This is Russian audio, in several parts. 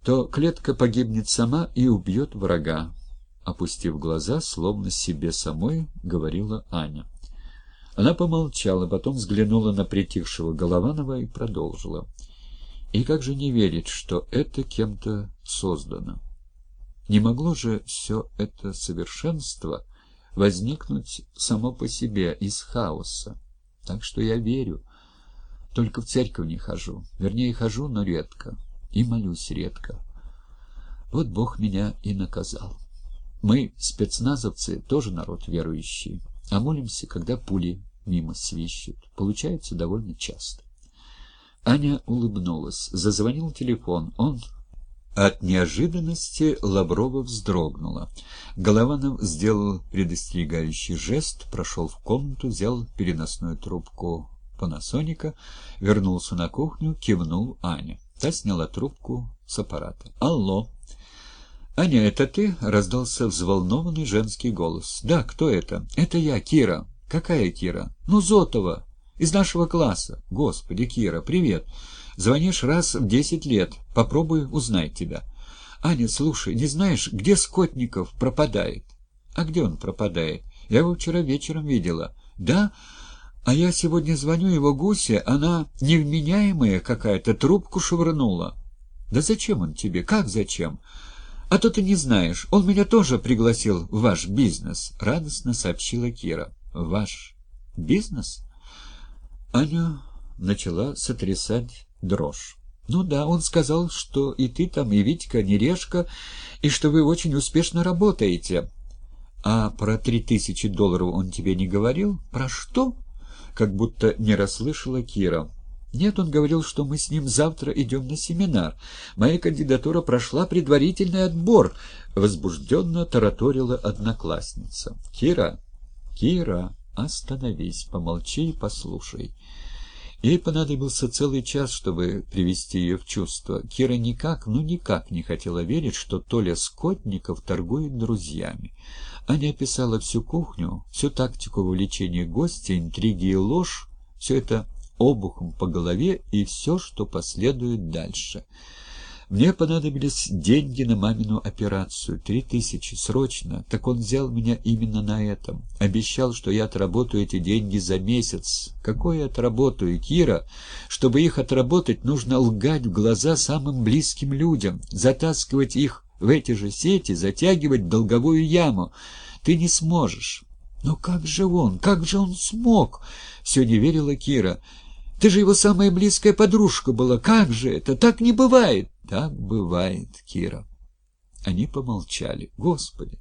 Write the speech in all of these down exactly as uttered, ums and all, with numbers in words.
то клетка погибнет сама и убьет врага. Опустив глаза, словно себе самой, говорила Аня. Она помолчала, потом взглянула на притихшего Голованова и продолжила. И как же не верить, что это кем-то создано? Не могло же все это совершенство возникнуть само по себе из хаоса. Так что я верю. Только в церковь не хожу. Вернее, хожу, но редко. И молюсь редко. Вот Бог меня и наказал. Мы, спецназовцы, тоже народ верующий. А молимся, когда пули мимо свищут. Получается довольно часто. Аня улыбнулась. Зазвонил телефон. Он... От неожиданности Лаврова вздрогнула. Голованов сделал предостерегающий жест, прошел в комнату, взял переносную трубку Панасоника, вернулся на кухню, кивнул Аня. Та сняла трубку с аппарата. «Алло!» «Аня, это ты?» — раздался взволнованный женский голос. «Да, кто это?» «Это я, Кира». «Какая Кира?» «Ну, Зотова, из нашего класса». «Господи, Кира, привет!» Звонишь раз в десять лет. Попробуй узнать тебя. Аня, слушай, не знаешь, где Скотников пропадает? А где он пропадает? Я его вчера вечером видела. Да? А я сегодня звоню его Гусе, она невменяемая какая-то, трубку швырнула. Да зачем он тебе? Как зачем? А то ты не знаешь. Он меня тоже пригласил в ваш бизнес, радостно сообщила Кира. Ваш бизнес? Аню начала сотрясать дрожь. Ну да, он сказал, что и ты там, и Витька, не решка, и что вы очень успешно работаете. А про три тысячи долларов он тебе не говорил? Про что? Как будто не расслышала Кира. Нет, он говорил, что мы с ним завтра идем на семинар. Моя кандидатура прошла предварительный отбор, возбужденно тараторила одноклассница. Кира, Кира, остановись, помолчи и послушай. Ей понадобился целый час, чтобы привести ее в чувство. Кира никак, ну никак не хотела верить, что Толя Скотников торгует друзьями. Аня описала всю кухню, всю тактику вовлечения гостя, интриги и ложь, все это обухом по голове и все, что последует дальше. Мне понадобились деньги на мамину операцию, три тысячи, срочно. Так он взял меня именно на этом. Обещал, что я отработаю эти деньги за месяц. Какое отработаю, Кира? Чтобы их отработать, нужно лгать в глаза самым близким людям, затаскивать их в эти же сети, затягивать в долговую яму. Ты не сможешь. Но как же он, как же он смог? Все не верила Кира. Ты же его самая близкая подружка была. Как же это? Так не бывает. Так бывает, Кира. Они помолчали. Господи,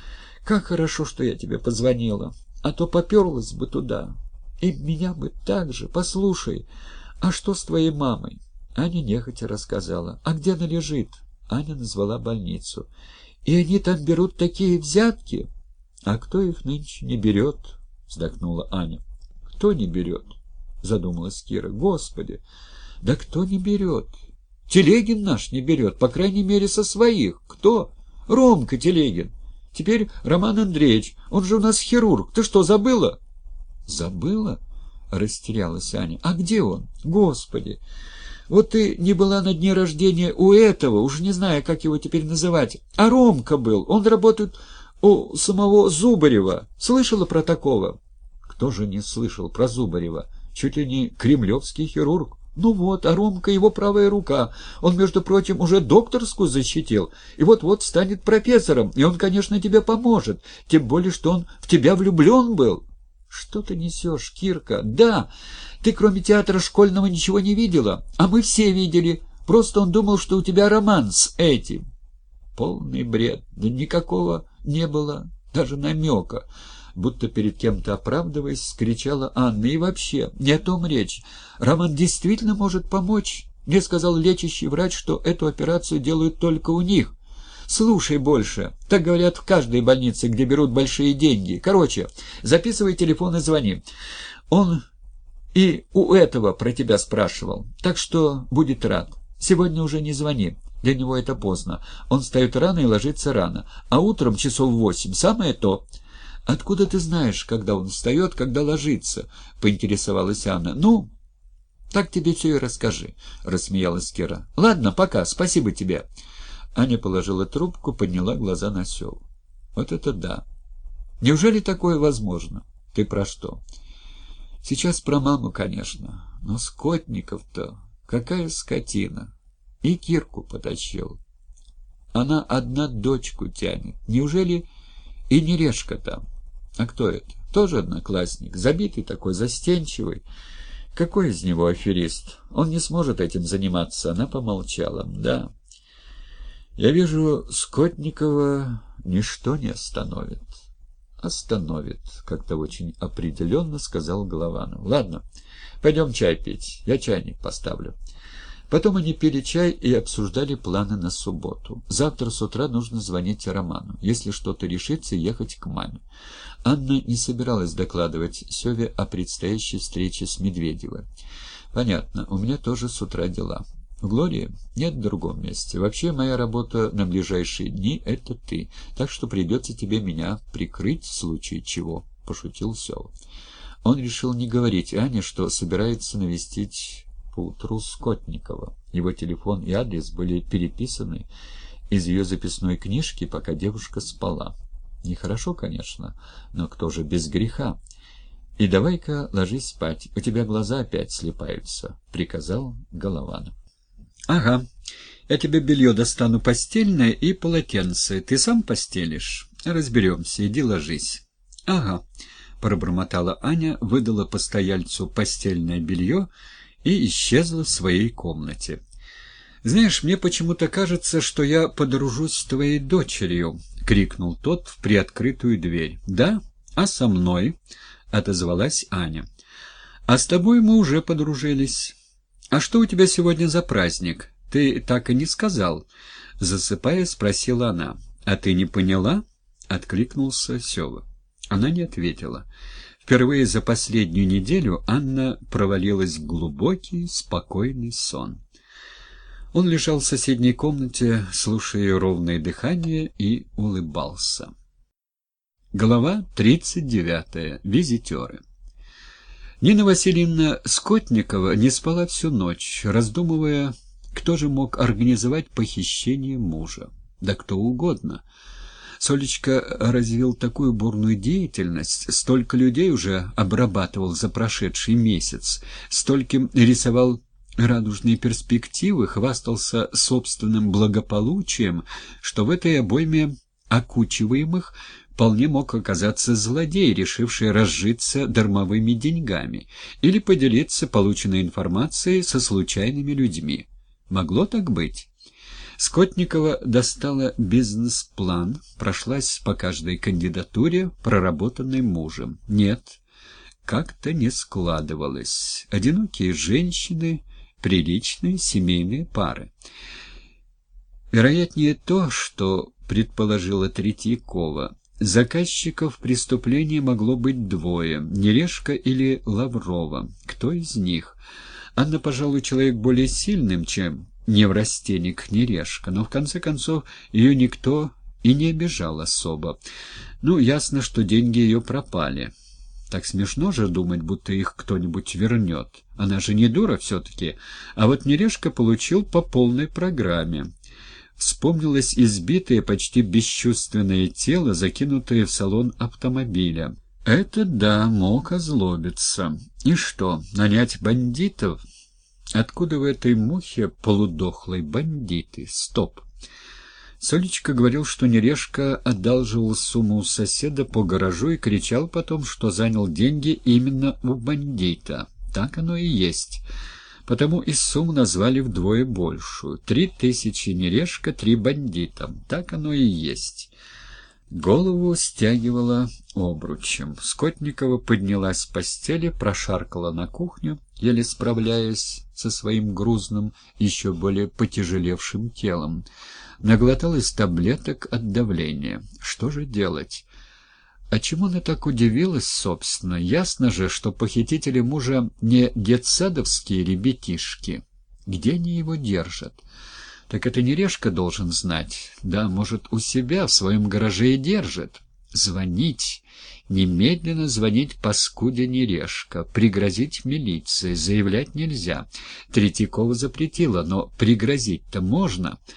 как хорошо, что я тебе позвонила. А то поперлась бы туда. И меня бы так же. Послушай, а что с твоей мамой? Аня нехотя рассказала. А где она лежит? Аня назвала больницу. И они там берут такие взятки? А кто их нынче не берет? Вздохнула Аня. Кто не берет? Задумалась Кира. Господи, да кто не берет? Телегин наш не берет, по крайней мере, со своих. Кто? Ромка Телегин. Теперь Роман Андреевич. Он же у нас хирург. Ты что, забыла? Забыла? Растерялась Аня. А где он? Господи. Вот ты не была на дне рождения у этого, уж не знаю, как его теперь называть. А Ромка был. Он работает у самого Зубарева. Слышала про такого? Кто же не слышал про Зубарева? Чуть ли не кремлевский хирург. Ну вот, а Ромка его правая рука. Он, между прочим, уже докторскую защитил. И вот-вот станет профессором. И он, конечно, тебе поможет. Тем более, что он в тебя влюблен был. Что ты несешь, Кирка? Да, ты кроме театра школьного ничего не видела. А мы все видели. Просто он думал, что у тебя роман с этим. Полный бред. Да никакого не было, даже намека. Будто перед кем-то оправдываясь, скричала Анна. И вообще, не о том речь. Роман действительно может помочь. Мне сказал лечащий врач, что эту операцию делают только у них. Слушай больше. Так говорят в каждой больнице, где берут большие деньги. Короче, записывай телефон и звони. Он и у этого про тебя спрашивал. Так что будет рад. Сегодня уже не звони. Для него это поздно. Он встает рано и ложится рано. А утром часов восемь самое то. «Откуда ты знаешь, когда он встает, когда ложится?» — поинтересовалась Анна. «Ну, так тебе все и расскажи», — рассмеялась Кира. «Ладно, пока, спасибо тебе». Аня положила трубку, подняла глаза на Севу. Вот это да! Неужели такое возможно? Ты про что? Сейчас про маму, конечно. Но Скотников-то какая скотина! И Кирку потащил. Она одна дочку тянет. Неужели и Нерешка там? А кто это? Тоже одноклассник, забитый такой, застенчивый. Какой из него аферист? Он не сможет этим заниматься. Она помолчала. Да, я вижу, Скотникова ничто не остановит. Остановит, как-то очень определенно сказал Голованов. Ладно, пойдем чай пить. Я чайник поставлю. Потом они пили чай и обсуждали планы на субботу. Завтра с утра нужно звонить Роману. Если что-то решится, ехать к маме. Анна не собиралась докладывать Севе о предстоящей встрече с Медведевой. «Понятно, у меня тоже с утра дела. В Глории? Нет, в другом месте. Вообще, моя работа на ближайшие дни — это ты, так что придется тебе меня прикрыть в случае чего», — пошутил Сева. Он решил не говорить Ане, что собирается навестить поутру Скотникова. Его телефон и адрес были переписаны из ее записной книжки, пока девушка спала. Нехорошо, конечно, но кто же без греха? «И давай-ка ложись спать, у тебя глаза опять слипаются», — приказал Голованов. «Ага, я тебе белье достану постельное и полотенце. Ты сам постелишь? Разберемся, иди ложись». «Ага», — пробормотала Аня, выдала постояльцу постельное белье и исчезла в своей комнате. «Знаешь, мне почему-то кажется, что я подружусь с твоей дочерью», — крикнул тот в приоткрытую дверь. «Да? А со мной?» — отозвалась Аня. «А с тобой мы уже подружились. А что у тебя сегодня за праздник? Ты так и не сказал», — засыпая, спросила она. «А ты не поняла?» — откликнулся Сева. Она не ответила. Впервые за последнюю неделю Анна провалилась в глубокий, спокойный сон. Он лежал в соседней комнате, слушая ее ровное дыхание, и улыбался. Глава тридцать девятая. Визитеры. Нина Васильевна Скотникова не спала всю ночь, раздумывая, кто же мог организовать похищение мужа. Да кто угодно. Солечка развил такую бурную деятельность, столько людей уже обрабатывал за прошедший месяц, стольким рисовал радужные перспективы, хвастался собственным благополучием, что в этой обойме окучиваемых вполне мог оказаться злодей, решивший разжиться дармовыми деньгами или поделиться полученной информацией со случайными людьми. Могло так быть? Скотникова достала бизнес-план, прошлась по каждой кандидатуре, проработанной мужем. Нет, как-то не складывалось. Одинокие женщины, приличные семейные пары. Вероятнее то, что предположила Третьякова. Заказчиков преступления могло быть двое — Нерешка или Лаврова. Кто из них? Анна, пожалуй, человек более сильным, чем неврастенник Нерешка, но в конце концов ее никто и не обижал особо. Ну, ясно, что деньги ее пропали. Так смешно же думать, будто их кто-нибудь вернет. Она же не дура все-таки. А вот Нерешка получил по полной программе. Вспомнилось избитое, почти бесчувственное тело, закинутое в салон автомобиля. Это да, мог озлобиться. И что, нанять бандитов? Откуда в этой мухе полудохлой бандиты? Стоп. Солечка говорил, что Нерешка одалживал сумму у соседа по гаражу и кричал потом, что занял деньги именно у бандита. Так оно и есть. Потому и сумму назвали вдвое большую. Три тысячи Нерешка, три бандита. Так оно и есть. Голову стягивала обручем. Скотникова поднялась с постели, прошаркала на кухню, еле справляясь со своим грузным, еще более потяжелевшим телом. Наглоталась таблеток от давления. Что же делать? А чему она так удивилась, собственно? Ясно же, что похитители мужа не детсадовские ребятишки. Где они его держат? Так это Нерешка должен знать. Да, может, у себя в своем гараже и держит. Звонить. Немедленно звонить паскуде Нерешка. Пригрозить милиции. Заявлять нельзя. Третьякова запретила, но пригрозить-то можно.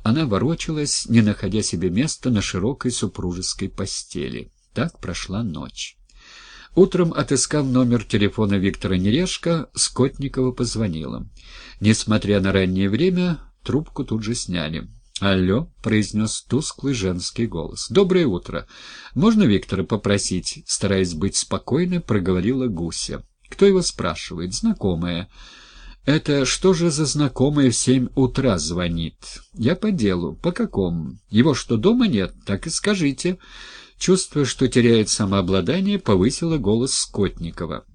Она ворочалась, не находя себе места на широкой супружеской постели. Так прошла ночь. Утром, отыскав номер телефона Виктора Нерешко, Скотникова позвонила. Несмотря на раннее время, трубку тут же сняли. «Алло», — произнес тусклый женский голос. «Доброе утро. Можно Виктора попросить?» Стараясь быть спокойной, проговорила Гуся. «Кто его спрашивает?» «Знакомая». «Это что же за знакомая в семь утра звонит?» «Я по делу». «По какому? Его что, дома нет? Так и скажите». Чувствуя, что теряет самообладание, повысила голос Скотникова.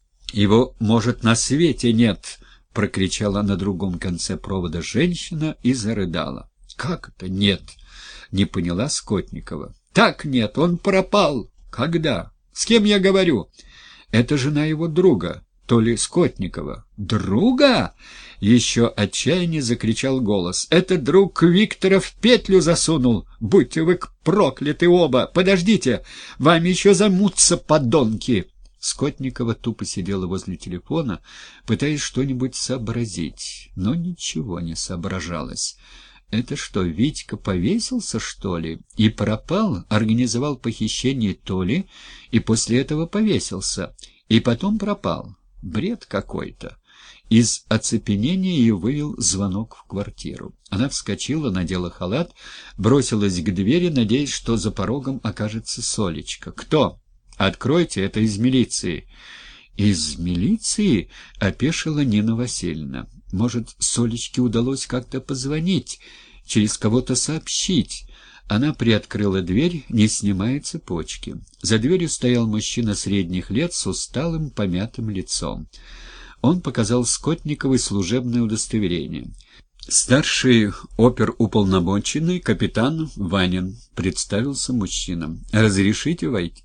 «Его, может, на свете нет!» — прокричала на другом конце провода женщина и зарыдала. «Как это нет?» — не поняла Скотникова. «Так нет, он пропал». «Когда? С кем я говорю?» «Это жена его друга, то ли Скотникова». «Друга?» — еще отчаяние закричал голос. «Это друг Виктора в петлю засунул. Будьте вы прокляты оба! Подождите, вами еще замутся, подонки!» Скотникова тупо сидела возле телефона, пытаясь что-нибудь сообразить, но ничего не соображалось. Это что, Витька повесился, что ли? И пропал, организовал похищение Толи, и после этого повесился, и потом пропал. Бред какой-то. Из оцепенения ее вывел звонок в квартиру. Она вскочила, надела халат, бросилась к двери, надеясь, что за порогом окажется Солечка. «Кто? Откройте, это из милиции». «Из милиции?» — опешила Нина Васильевна. «Может, Солечке удалось как-то позвонить, через кого-то сообщить?» Она приоткрыла дверь, не снимая цепочки. За дверью стоял мужчина средних лет с усталым, помятым лицом. Он показал Скотниковой служебное удостоверение. «Старший оперуполномоченный капитан Ванин», — представился мужчина. «Разрешите войти?»